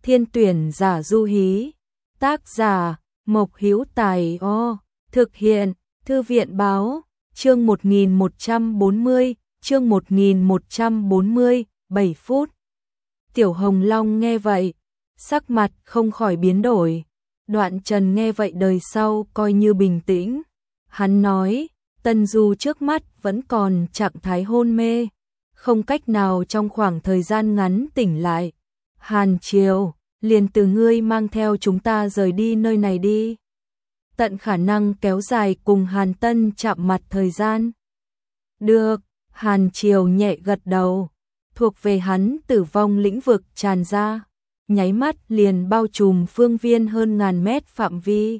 Thiên tuyển giả du hí. Tác giả Mộc Hữu Tài. Thực hiện Thư viện báo. Chương 1140, chương 1140, 7 phút. Tiểu Hồng Long nghe vậy, sắc mặt không khỏi biến đổi. Đoạn Trần nghe vậy đời sau coi như bình tĩnh. Hắn nói, Tân Du trước mắt vẫn còn trạng thái hôn mê, không cách nào trong khoảng thời gian ngắn tỉnh lại. Hàn Triều, liền từ ngươi mang theo chúng ta rời đi nơi này đi. Tận khả năng kéo dài cùng Hàn Tân chạm mặt thời gian. Được, Hàn Triều nhẹ gật đầu. Thuộc về hắn tử vong lĩnh vực tràn ra, nháy mắt liền bao trùm phương viên hơn ngàn mét phạm vi.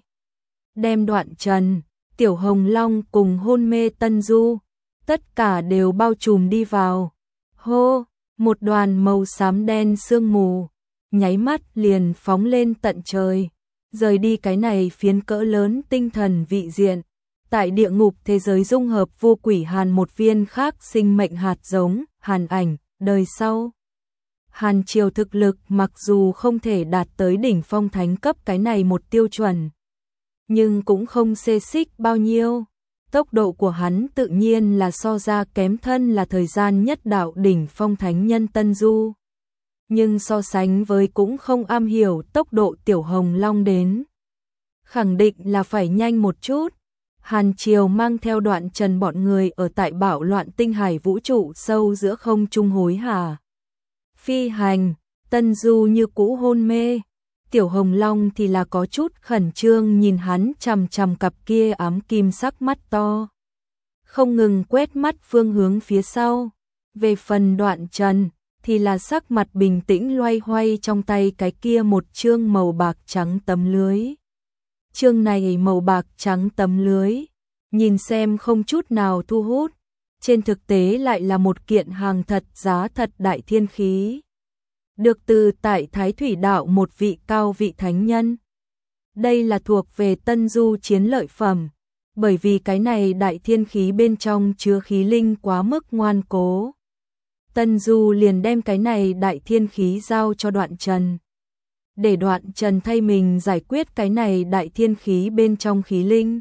Đem Đoạn Trần, Tiểu Hồng Long cùng hôn mê Tân Du, tất cả đều bao trùm đi vào. Hô, một đoàn màu xám đen sương mù, nháy mắt liền phóng lên tận trời, rời đi cái này phiến cỡ lớn tinh thần vị diện. Tại địa ngục thế giới dung hợp vô quỷ Hàn một viên khác sinh mệnh hạt giống, Hàn Ảnh, đời sau. Hàn Triều thực lực mặc dù không thể đạt tới đỉnh phong thánh cấp cái này một tiêu chuẩn, nhưng cũng không xê xích bao nhiêu. Tốc độ của hắn tự nhiên là so ra kém thân là thời gian nhất đạo đỉnh phong thánh nhân Tân Du. Nhưng so sánh với cũng không am hiểu tốc độ Tiểu Hồng Long đến. Khẳng định là phải nhanh một chút. Hàn Triều mang theo Đoạn Trần bọn người ở tại bạo loạn tinh hải vũ trụ sâu giữa không trung hối hả phi hành. Tân Du như cũ hôn mê, Tiểu Hồng Long thì là có chút khẩn trương nhìn hắn chằm chằm cặp kia ám kim sắc mắt to, không ngừng quét mắt phương hướng phía sau. Về phần Đoạn Trần thì là sắc mặt bình tĩnh loay hoay trong tay cái kia một chương màu bạc trắng tấm lưới. Chương này màu bạc trắng tấm lưới, nhìn xem không chút nào thu hút, trên thực tế lại là một kiện hàng thật giá thật đại thiên khí. Được từ tại Thái Thủy Đạo một vị cao vị thánh nhân. Đây là thuộc về Tân Du chiến lợi phẩm, bởi vì cái này đại thiên khí bên trong chứa khí linh quá mức ngoan cố. Tân Du liền đem cái này đại thiên khí giao cho Đoạn Trần, để Đoạn Trần thay mình giải quyết cái này đại thiên khí bên trong khí linh.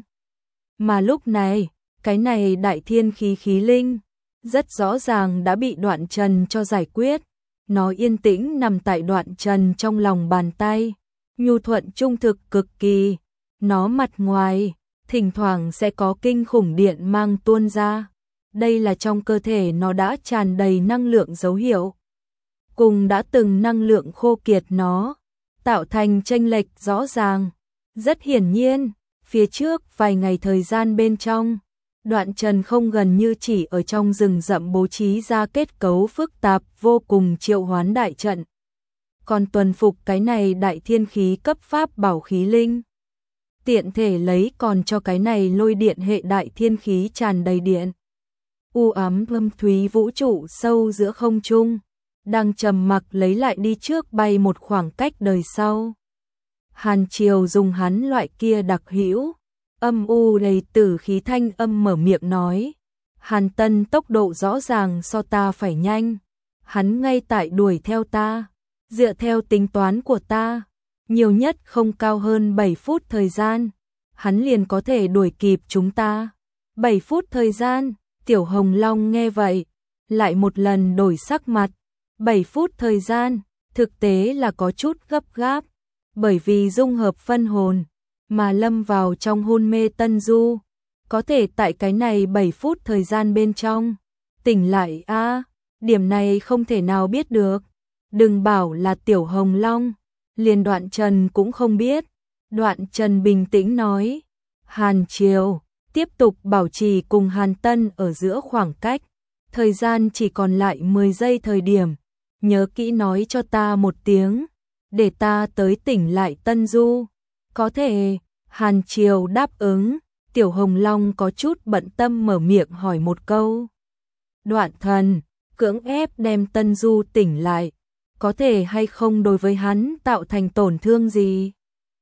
Mà lúc này, cái này đại thiên khí khí linh, rất rõ ràng đã bị Đoạn Trần cho giải quyết. Nó yên tĩnh nằm tại Đoạn Trần trong lòng bàn tay, nhu thuận trung thực cực kỳ. Nó mặt ngoài, thỉnh thoảng sẽ có kinh khủng điện mang tuôn ra. Đây là trong cơ thể nó đã tràn đầy năng lượng dấu hiệu. Cùng đã từng năng lượng khô kiệt nó tạo thành chênh lệch rõ ràng. Rất hiển nhiên, phía trước vài ngày thời gian bên trong, Đoạn Trần không gần như chỉ ở trong rừng rậm bố trí ra kết cấu phức tạp vô cùng triệu hoán đại trận, còn tuần phục cái này đại thiên khí cấp pháp bảo khí linh. Tiện thể lấy còn cho cái này lôi điện hệ đại thiên khí tràn đầy điện. U ám thâm thúy vũ trụ sâu giữa không trung, đang trầm mặc lấy lại đi trước bay một khoảng cách đời sau. Hàn Triều dùng hắn loại kia đặc hữu, âm u đầy tử khí thanh âm mở miệng nói. Hàn Tân tốc độ rõ ràng so ta phải nhanh. Hắn ngay tại đuổi theo ta. Dựa theo tính toán của ta, nhiều nhất không cao hơn 7 phút thời gian, hắn liền có thể đuổi kịp chúng ta. 7 phút thời gian, Tiểu Hồng Long nghe vậy, lại một lần đổi sắc mặt. 7 phút thời gian, thực tế là có chút gấp gáp, bởi vì dung hợp phân hồn, mà lâm vào trong hôn mê Tân Du, có thể tại cái này 7 phút thời gian bên trong, tỉnh lại điểm này không thể nào biết được. Đừng bảo là Tiểu Hồng Long, liền Đoạn Trần cũng không biết. Đoạn Trần bình tĩnh nói, Hàn Triều, tiếp tục bảo trì cùng Hàn Tân ở giữa khoảng cách. Thời gian chỉ còn lại 10 giây thời điểm, nhớ kỹ nói cho ta một tiếng, để ta tới tỉnh lại Tân Du. Có thể, Hàn Triều đáp ứng. Tiểu Hồng Long có chút bận tâm mở miệng hỏi một câu. Đoạn Thần, cưỡng ép đem Tân Du tỉnh lại, có thể hay không đối với hắn tạo thành tổn thương gì?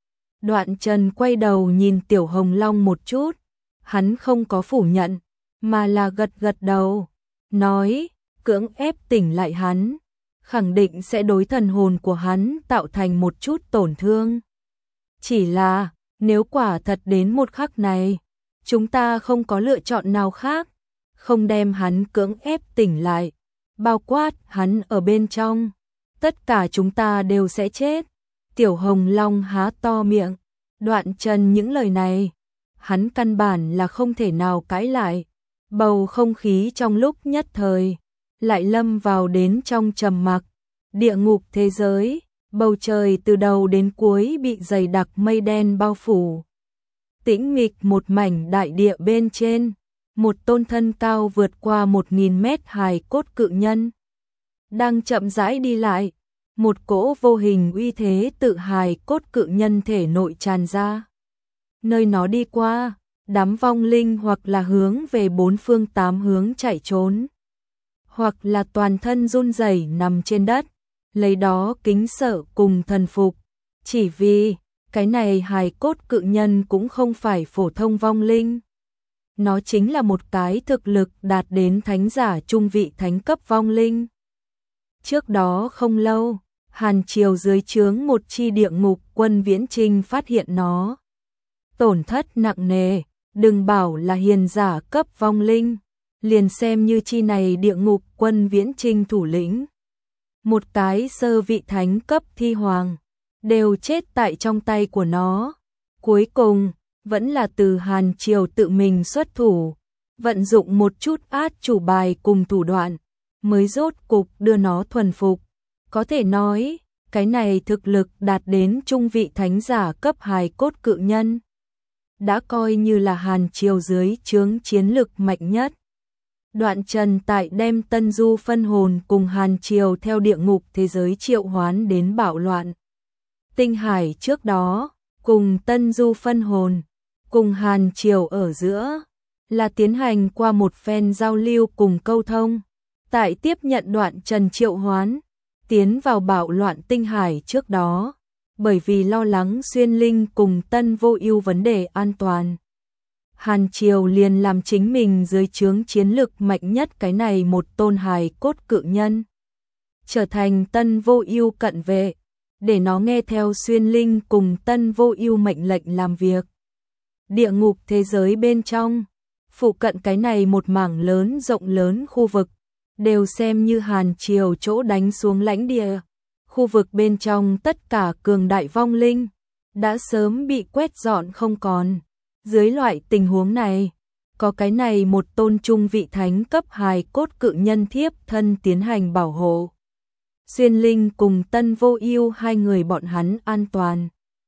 Đoạn Trần quay đầu nhìn Tiểu Hồng Long một chút, hắn không có phủ nhận, mà là gật gật đầu, nói, cưỡng ép tỉnh lại hắn, khẳng định sẽ đối thần hồn của hắn tạo thành một chút tổn thương. Chỉ là, nếu quả thật đến một khắc này, chúng ta không có lựa chọn nào khác, không đem hắn cưỡng ép tỉnh lại, bao quát hắn ở bên trong, tất cả chúng ta đều sẽ chết. Tiểu Hồng Long há to miệng, Đoạn Trần những lời này, hắn căn bản là không thể nào cãi lại. Bầu không khí trong lúc nhất thời lại lâm vào đến trong trầm mặc. Địa ngục thế giới, bầu trời từ đầu đến cuối bị dày đặc mây đen bao phủ. Tĩnh mịch một mảnh đại địa bên trên, một tôn thân cao vượt qua 1000 mét hài cốt cự nhân đang chậm rãi đi lại, một cỗ vô hình uy thế tự hài cốt cự nhân thể nội tràn ra. Nơi nó đi qua, đám vong linh hoặc là hướng về bốn phương tám hướng chạy trốn, hoặc là toàn thân run rẩy nằm trên đất, lấy đó kính sợ cùng thần phục. Chỉ vì, cái này hài cốt cự nhân cũng không phải phổ thông vong linh. Nó chính là một cái thực lực đạt đến thánh giả trung vị thánh cấp vong linh. Trước đó không lâu, Hàn Triều dưới trướng một chi địa ngục quân viễn trinh phát hiện nó tổn thất nặng nề, đừng bảo là hiền giả cấp vong linh, liền xem như chi này địa ngục quân viễn trinh thủ lĩnh, một cái sơ vị thánh cấp thi hoàng, đều chết tại trong tay của nó. Cuối cùng, vẫn là từ Hàn Triều tự mình xuất thủ, vận dụng một chút át chủ bài cùng thủ đoạn, mới rốt cục đưa nó thuần phục. Có thể nói, cái này thực lực đạt đến trung vị thánh giả cấp hài cốt cự nhân, đã coi như là Hàn Triều dưới trướng chiến lực mạnh nhất. Đoạn Trần tại đem Tân Du phân hồn cùng Hàn Triều theo địa ngục thế giới triệu hoán đến bạo loạn tinh hải trước đó, cùng Tân Du phân hồn, cùng Hàn Triều ở giữa, là tiến hành qua một phen giao lưu cùng câu thông. Tại tiếp nhận Đoạn Trần triệu hoán, tiến vào bạo loạn tinh hải trước đó, bởi vì lo lắng Xuyên Linh cùng Tân Vô Ưu vấn đề an toàn, Hàn Triều liền làm chính mình dưới trướng chiến lực mạnh nhất cái này một tôn hài cốt cự nhân, trở thành Tân Vô Ưu cận vệ, để nó nghe theo Xuyên Linh cùng Tân Vô Ưu mệnh lệnh làm việc. Địa ngục thế giới bên trong, phụ cận cái này một mảng lớn rộng lớn khu vực, đều xem như Hàn Triều chỗ đánh xuống lãnh địa. Khu vực bên trong tất cả cường đại vong linh đã sớm bị quét dọn không còn. Dưới loại tình huống này, có cái này một tôn trung vị thánh cấp hài cốt cự nhân thiếp thân tiến hành bảo hộ. Xuyên Linh cùng Tân Vô Ưu hai người bọn hắn an toàn.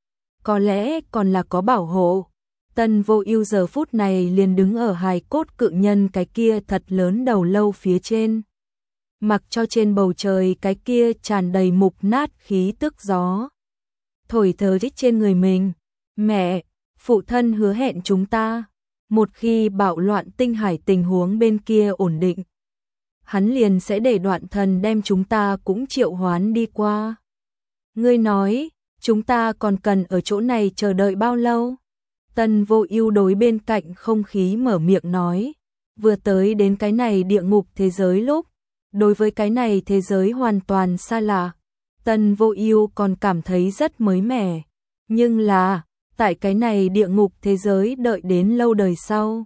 Có lẽ còn là có bảo hộ. Tân Vô Ưu giờ phút này liền đứng ở hài cốt cự nhân cái kia thật lớn đầu lâu phía trên, mặc cho trên bầu trời cái kia tràn đầy mục nát khí tức gió thổi tới trên người mình. Mẹ, phụ thân hứa hẹn chúng ta, một khi bạo loạn tinh hải tình huống bên kia ổn định, hắn liền sẽ để Đoạn Thần đem chúng ta cũng triệu hoán đi qua. Ngươi nói, chúng ta còn cần ở chỗ này chờ đợi bao lâu? Tân Vô Ưu đối bên cạnh không khí mở miệng nói, vừa tới đến cái này địa ngục thế giới lúc, đối với cái này thế giới hoàn toàn xa lạ, Tân Vô Ưu còn cảm thấy rất mới mẻ, nhưng là, tại cái này địa ngục thế giới đợi đến lâu đời sau,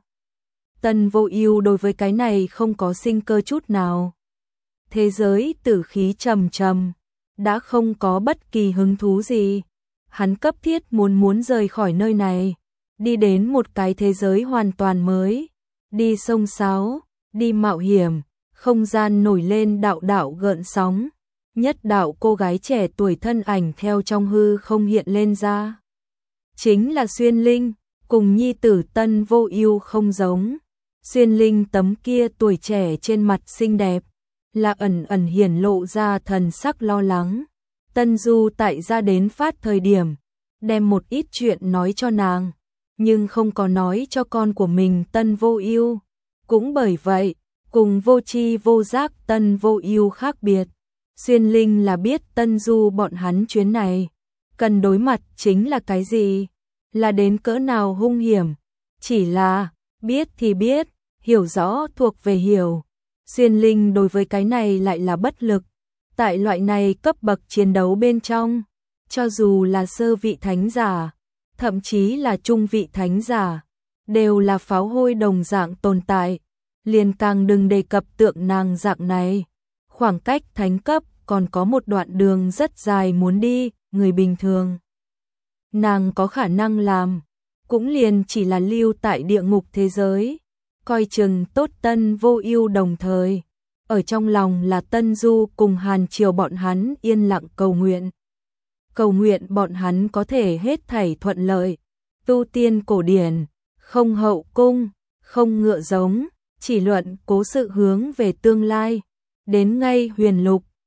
Tân Vô Ưu đối với cái này không có sinh cơ chút nào. Thế giới tử khí trầm trầm, đã không có bất kỳ hứng thú gì. Hắn cấp thiết muốn rời khỏi nơi này, đi đến một cái thế giới hoàn toàn mới, đi sông sáo, đi mạo hiểm, không gian nổi lên đạo đạo gợn sóng, nhất đạo cô gái trẻ tuổi thân ảnh theo trong hư không hiện lên ra. Chính là Xuyên Linh, cùng nhi tử Tân Vô Ưu không giống. Xuyên Linh tấm kia tuổi trẻ trên mặt xinh đẹp, là ẩn ẩn hiển lộ ra thần sắc lo lắng. Tân Du tại ra đến phát thời điểm, đem một ít chuyện nói cho nàng, nhưng không có nói cho con của mình Tân Vô Ưu. Cũng bởi vậy, cùng vô tri vô giác Tân Vô Ưu khác biệt, Xuyên Linh là biết Tân Du bọn hắn chuyến này cần đối mặt chính là cái gì, là đến cỡ nào hung hiểm. Chỉ là biết thì biết, hiểu rõ thuộc về hiểu. Xuyên Linh đối với cái này lại là bất lực, Tại loại này cấp bậc chiến đấu bên trong, cho dù là sơ vị thánh giả, thậm chí là trung vị thánh giả, đều là pháo hôi đồng dạng tồn tại, liền càng đừng đề cập tượng nàng dạng này. Khoảng cách thánh cấp còn có một đoạn đường rất dài muốn đi, người bình thường nàng có khả năng làm, cũng liền chỉ là lưu tại địa ngục thế giới, coi chừng tốt Tân Vô Ưu đồng thời. Ở trong lòng là Tân Du cùng Hàn Triều bọn hắn yên lặng cầu nguyện. Cầu nguyện bọn hắn có thể hết thảy thuận lợi, tu tiên cổ điển, không hậu cung, không ngựa giống, chỉ luận cố sự hướng về tương lai. Đến ngay huyền lục,